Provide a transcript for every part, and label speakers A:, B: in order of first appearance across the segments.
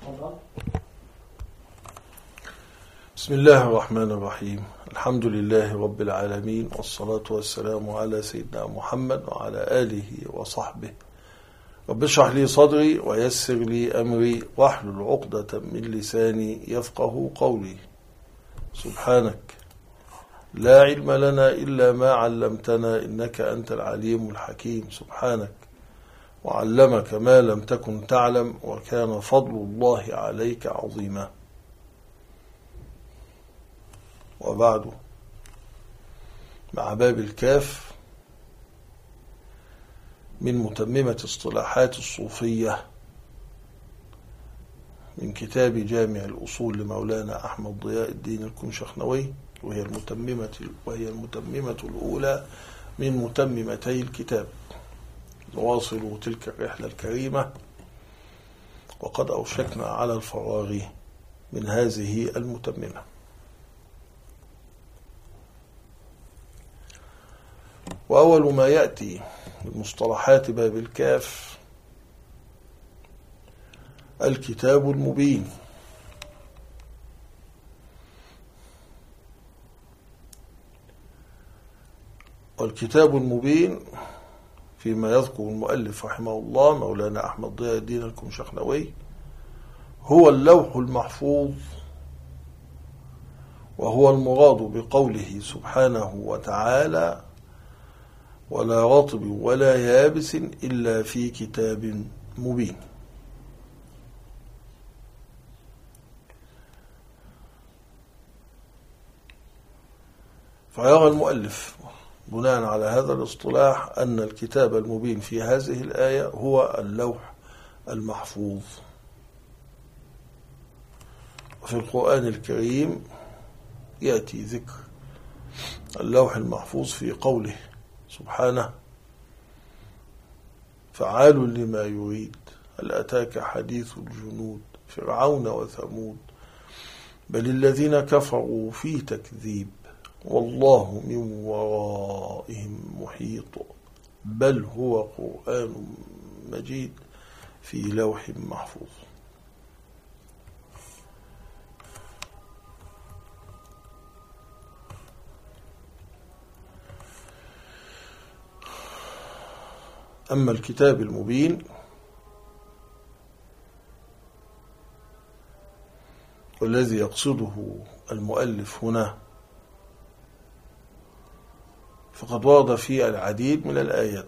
A: بسم الله الرحمن الرحيم. الحمد لله رب العالمين، والصلاة والسلام على سيدنا محمد وعلى آله وصحبه. رب اشرح لي صدري ويسر لي أمري واحلل عقدة من لساني يفقه قولي. سبحانك لا علم لنا إلا ما علمتنا إنك أنت العليم الحكيم. سبحانك وعلمك ما لم تكن تعلم وكان فضل الله عليك عظيما. وبعد، مع باب الكاف من متممة اصطلاحات الصوفية من كتاب جامع الأصول لمولانا أحمد ضياء الدين الكنشخنوي، وهي المتممة الأولى من متممتي الكتاب. نواصل تلك الرحلة الكريمة، وقد أوشكنا على الفراغ من هذه المتممة. وأول ما يأتي من مصطلحات باب الكاف الكتاب المبين. والكتاب المبين فيما يذكر المؤلف رحمه الله مولانا أحمد ضياء الدين الكنشخنوي هو اللوح المحفوظ، وهو المراد بقوله سبحانه وتعالى: ولا رطب ولا يابس إلا في كتاب مبين. فيرى المؤلف بناء على هذا الاصطلاح أن الكتاب المبين في هذه الآية هو اللوح المحفوظ. وفي القرآن الكريم يأتي ذكر اللوح المحفوظ في قوله سبحانه: فعال لما يريد، هل أتاك حديث الجنود فرعون وثمود، بل الذين كفروا في تكذيب، والله من ورائهم محيط، بل هو قرآن مجيد في لوح محفوظ. أما الكتاب المبين والذي يقصده المؤلف هنا فقد ورد فيه العديد من الآيات.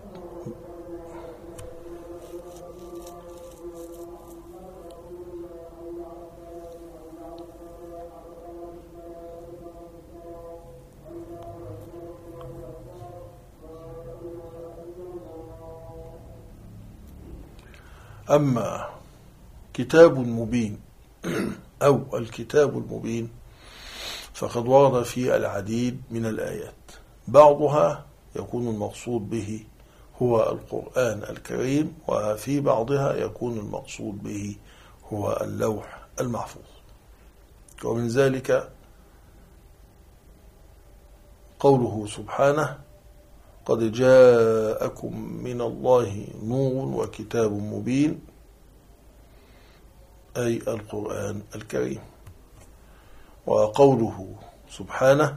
A: أما كتاب مبين أو الكتاب المبين فقد ورد فيه العديد من الآيات، بعضها يكون المقصود به هو القرآن الكريم، وفي بعضها يكون المقصود به هو اللوح المحفوظ. ومن ذلك قوله سبحانه: قد جاءكم من الله نور وكتاب مبين، أي القرآن الكريم. وقوله سبحانه: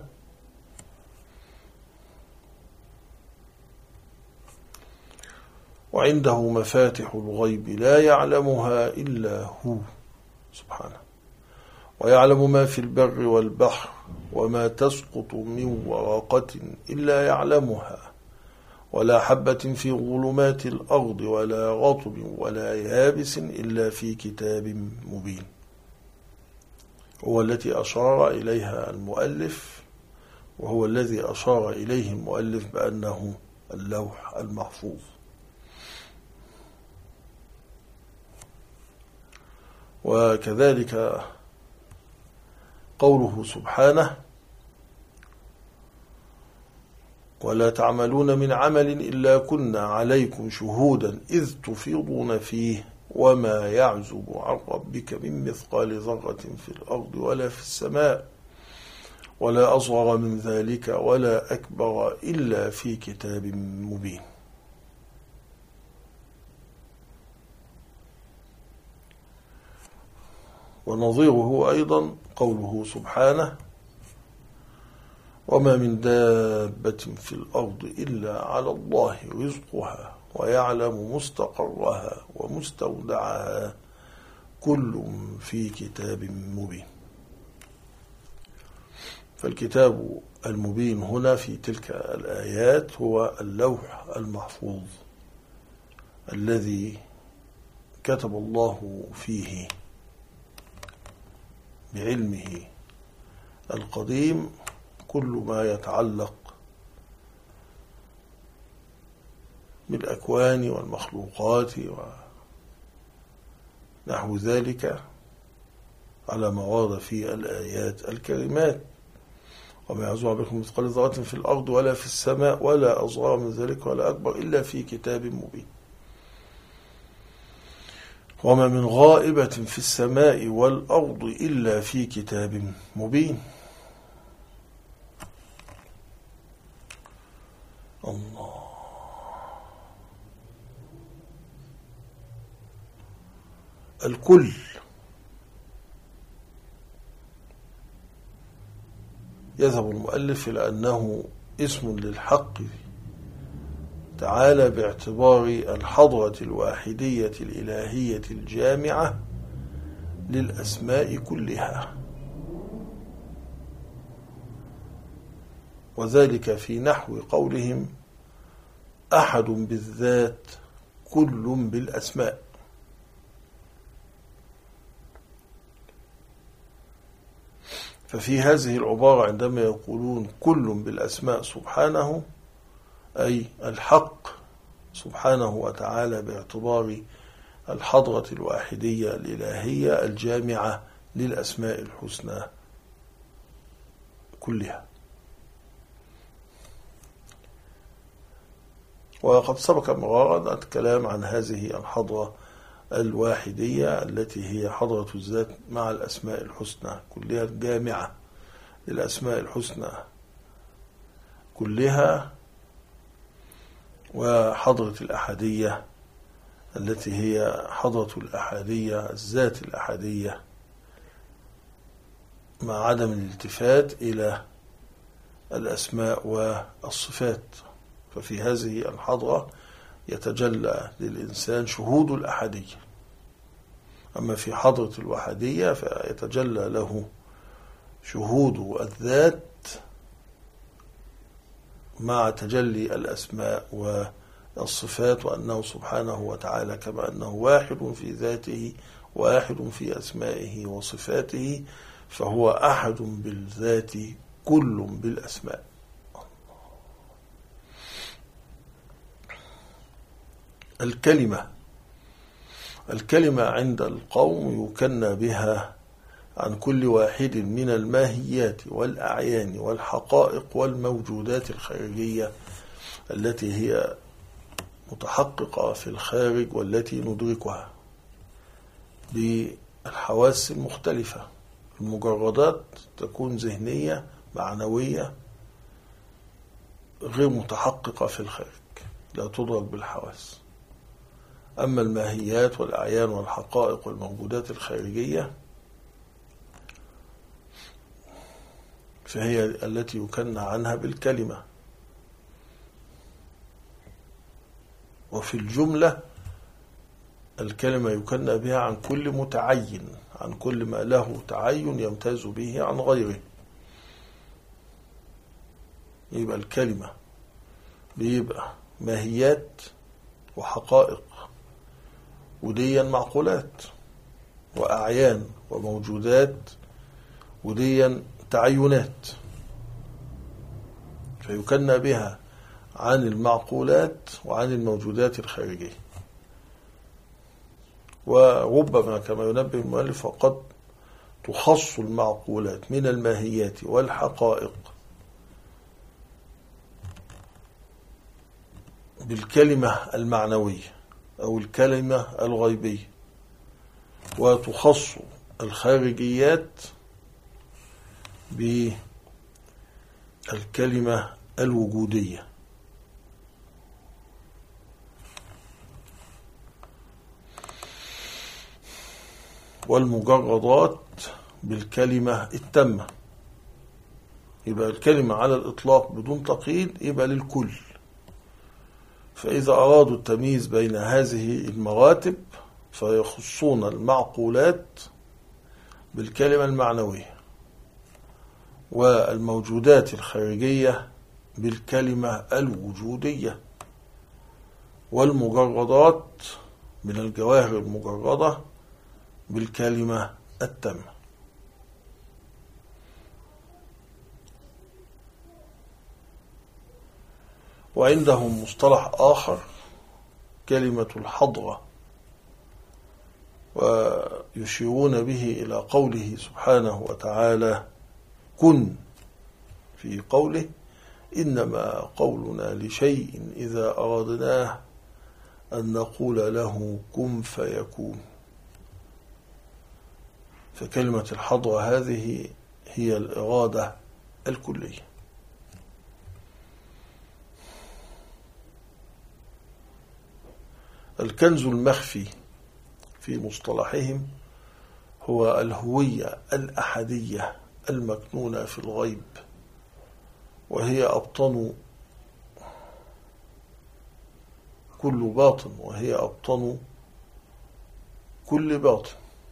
A: وعنده مفاتح الغيب لا يعلمها إلا هو سبحانه، ويعلم ما في البر والبحر، وما تسقط من ورقة إلا يعلمها، ولا حبة في ظلمات الأرض ولا رطب ولا يابس إلا في كتاب مبين. هو التي أشار إليها المؤلف، وهو الذي أشار إليه المؤلف بأنه اللوح المحفوظ. وكذلك قوله سبحانه: ولا تعملون من عمل إلا كنا عليكم شهودا إذ تفيضون فيه وما يعزب عن ربك من مثقال ذرة في الأرض ولا في السماء ولا أصغر من ذلك ولا أكبر إلا في كتاب مبين. ونظيره أيضا قوله سبحانه: وما من دابة في الأرض إلا على الله رزقها ويعلم مستقرها ومستودعها كل في كتاب مبين. فالكتاب المبين هنا في تلك الآيات هو اللوح المحفوظ الذي كتب الله فيه بعلمه القديم كل ما يتعلق بالأكوان والمخلوقات ونحو ذلك على ما ورد في الآيات الكريمات: وما يعزو بكم مثقال ذرة في الأرض ولا في السماء ولا أصغر من ذلك ولا أكبر إلا في كتاب مبين. وما من غائبة في السماء والأرض إلا في كتاب مبين. الله. الكل يذهب المؤلف إلى أنه اسم للحق تعالى باعتبار الحضرة الواحدية الإلهية الجامعة للأسماء كلها، وذلك في نحو قولهم: أحد بالذات كل بالأسماء. ففي هذه العبارة عندما يقولون كل بالأسماء سبحانه، أي الحق سبحانه وتعالى باعتبار الحضرة الواحدية الإلهية الجامعة للأسماء الحسنى كلها. وقد سبق مرارا الكلام عن هذه الحضرة الواحدية التي هي حضرة الذات مع الأسماء الحسنى كلها الجامعة للأسماء الحسنى كلها، وحضرة الأحدية التي هي حضرة الأحدية الذات الأحدية مع عدم الالتفات إلى الأسماء والصفات. ففي هذه الحضرة يتجلى للإنسان شهود الأحدية، أما في حضرة الوحدية فيتجلى له شهود الذات مع تجلي الأسماء والصفات، وأنه سبحانه وتعالى كما أنه واحد في ذاته واحد في أسمائه وصفاته، فهو أحد بالذات كل بالأسماء. الكلمة عند القوم يكنى بها عن كل واحد من الماهيات والأعيان والحقائق والموجودات الخارجية التي هي متحققة في الخارج والتي ندركها بالحواس المختلفة. المجردات تكون ذهنية معنوية غير متحققة في الخارج، لا تدرك بالحواس. أما الماهيات والأعيان والحقائق والموجودات الخارجية فهي التي يكنى عنها بالكلمة. وفي الجملة الكلمة يكنى بها عن كل متعين، عن كل ما له تعين يمتاز به عن غيره. يبقى الكلمة بيبقى ماهيات وحقائق، وديا معقولات، وأعيان وموجودات، وديا تعينات. فيكنى بها عن المعقولات وعن الموجودات الخارجية. وربما كما ينبه المؤلف فقد تخص المعقولات من الماهيات والحقائق بالكلمة المعنوية أو الكلمة الغيبية، وتخص الخارجيات بالكلمة الوجودية. والمجردات بالكلمة التامة. يبقى الكلمة على الإطلاق بدون تقييد يبقى للكل. فإذا أرادوا التمييز بين هذه المراتب فيخصون المعقولات بالكلمة المعنوية، والموجودات الخارجية بالكلمة الوجودية، والمجردات من الجواهر المجردة بالكلمة التامة. وعندهم مصطلح آخر كلمة الحضرة، ويشيرون به إلى قوله سبحانه وتعالى كن، في قوله إنما قولنا لشيء إذا أردناه أن نقول له كن فيكون. فكلمة الحضرة هذه هي الإرادة الكلية. الكنز المخفي في مصطلحهم هو الهوية الأحدية المكنونة في الغيب، وهي أبطن كل باطن، وهي أبطن كل باطن.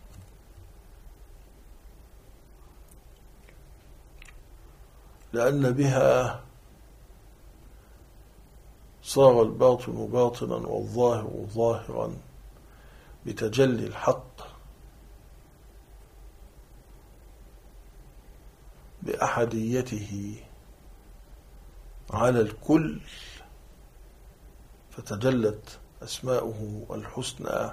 A: لأن بها صار الباطن باطنا والظاهر ظاهرا بتجلي الحق بأحديته على الكل، فتجلت أسماؤه الحسنى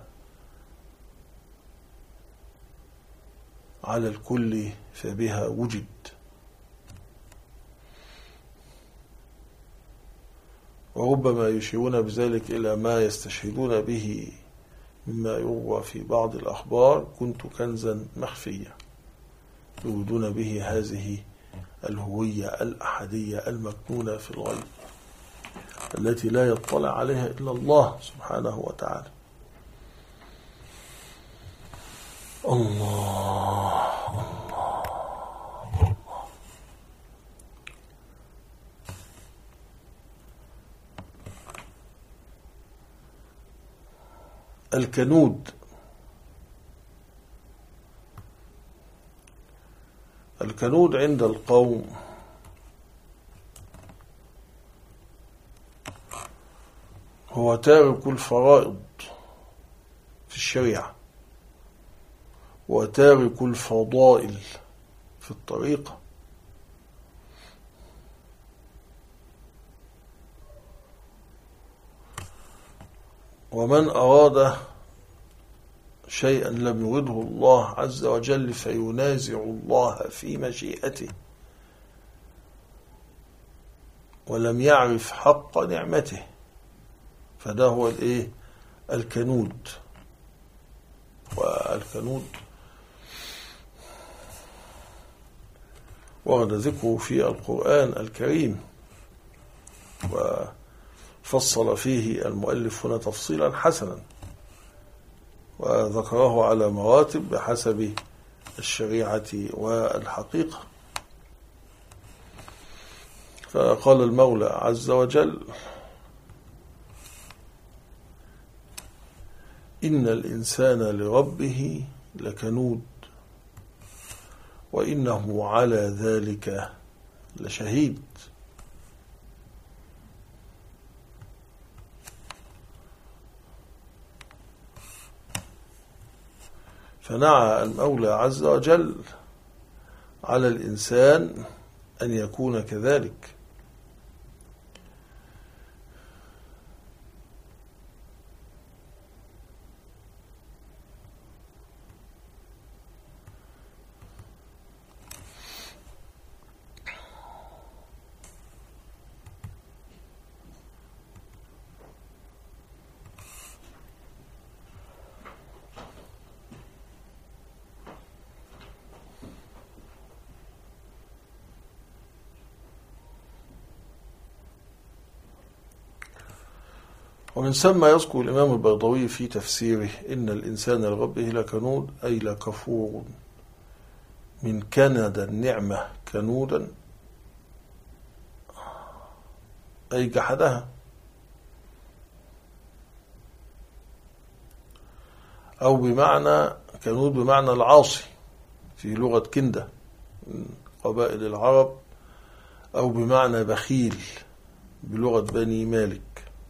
A: على الكل فبها وجد. وربما يشيرون بذلك إلى ما يستشهدون به مما يروى في بعض الأخبار كنت كنزا مخفيا، يريدون به هذه الهوية الأحدية المكنونة في الغيب التي لا يطلع عليها إلا الله سبحانه وتعالى. الله الله. الكنود. الكنود عند القوم هو تارك الفرائض في الشريعة وتارك الفضائل في الطريقة. ومن أراد شيئا لم يرده الله عز وجل فينازع الله في مشيئته ولم يعرف حق نعمته، فده هو الكنود. والكنود ورد ذكره في القرآن الكريم، وفصل فيه المؤلف هنا تفصيلا حسنا، وذكره على مراتب بحسب الشريعة والحقيقة. فقال المولى عز وجل إن الإنسان لربه لكنود وإنه على ذلك لشهيد. فنعى المولى عز وجل على الإنسان أن يكون كذلك. ومن ثم يذكر الإمام البيضاوي في تفسيره إن الإنسان لربه لكنود، أي لكفور، من كند النعمة كنودا أي جحدها، أو بمعنى كنود بمعنى العاصي في لغة كندة من قبائل العرب، أو بمعنى بخيل بلغة بني مالك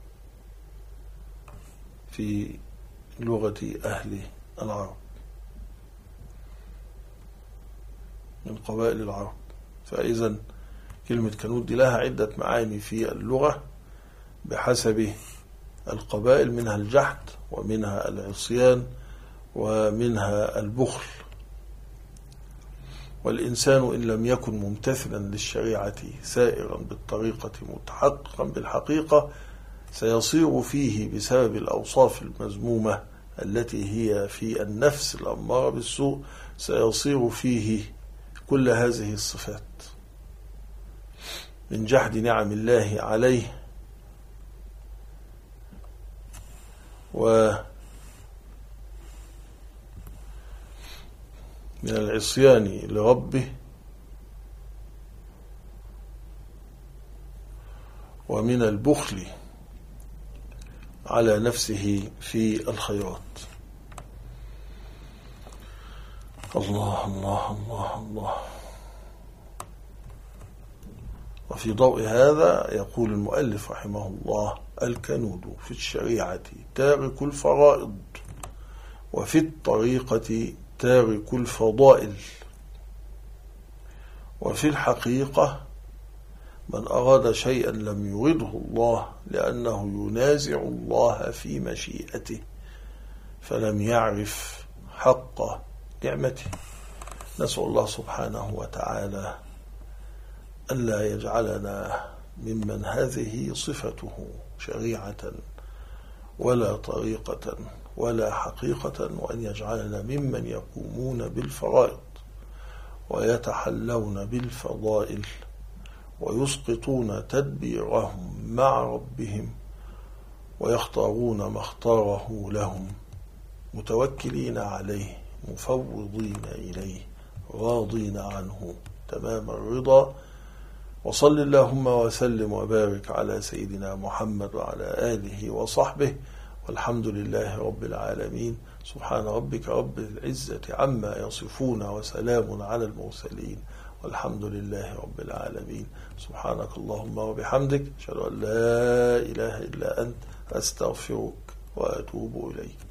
A: في لغة أهل العرب من قبائل العرب. فإذا كلمة كنود دي لها عدة معاني في اللغة بحسب القبائل، منها الجحد ومنها العصيان ومنها البخل. والإنسان إن لم يكن ممتثلا للشريعة سائرا بالطريقة متحققا بالحقيقة سيصير فيه بسبب الأوصاف المذمومة التي هي في النفس الأمارة بالسوء، سيصير فيه كل هذه الصفات من جحد نعم الله عليه ومن العصيان لربه ومن البخل على نفسه في الخيرات. الله الله الله الله. وفي ضوء هذا يقول المؤلف رحمه الله: الكنود في الشريعة تارك الفرائض، وفي الطريقة تارك الفضائل، وفي الحقيقة من أراد شيئا لم يرده الله لأنه ينازع الله في مشيئته فلم يعرف حق نعمته. نسأل الله سبحانه وتعالى ألا يجعلنا ممن هذه صفته شريعة ولا طريقة ولا حقيقة، وأن يجعلنا ممن يقومون بالفرائض ويتحلون بالفضائل ويسقطون تدبيرهم مع ربهم ويختارون ما اختاره لهم متوكلين عليه مفوضين إليه راضين عنه تمام الرضا. وصل اللهم وسلم وبارك على سيدنا محمد وعلى آله وصحبه، والحمد لله رب العالمين. سبحان ربك رب العزة عما يصفون وسلام على المرسلين والحمد لله رب العالمين. سبحانك اللهم وبحمدك، أشهد أن لا إله إلا أنت، أستغفرك وأتوب إليك.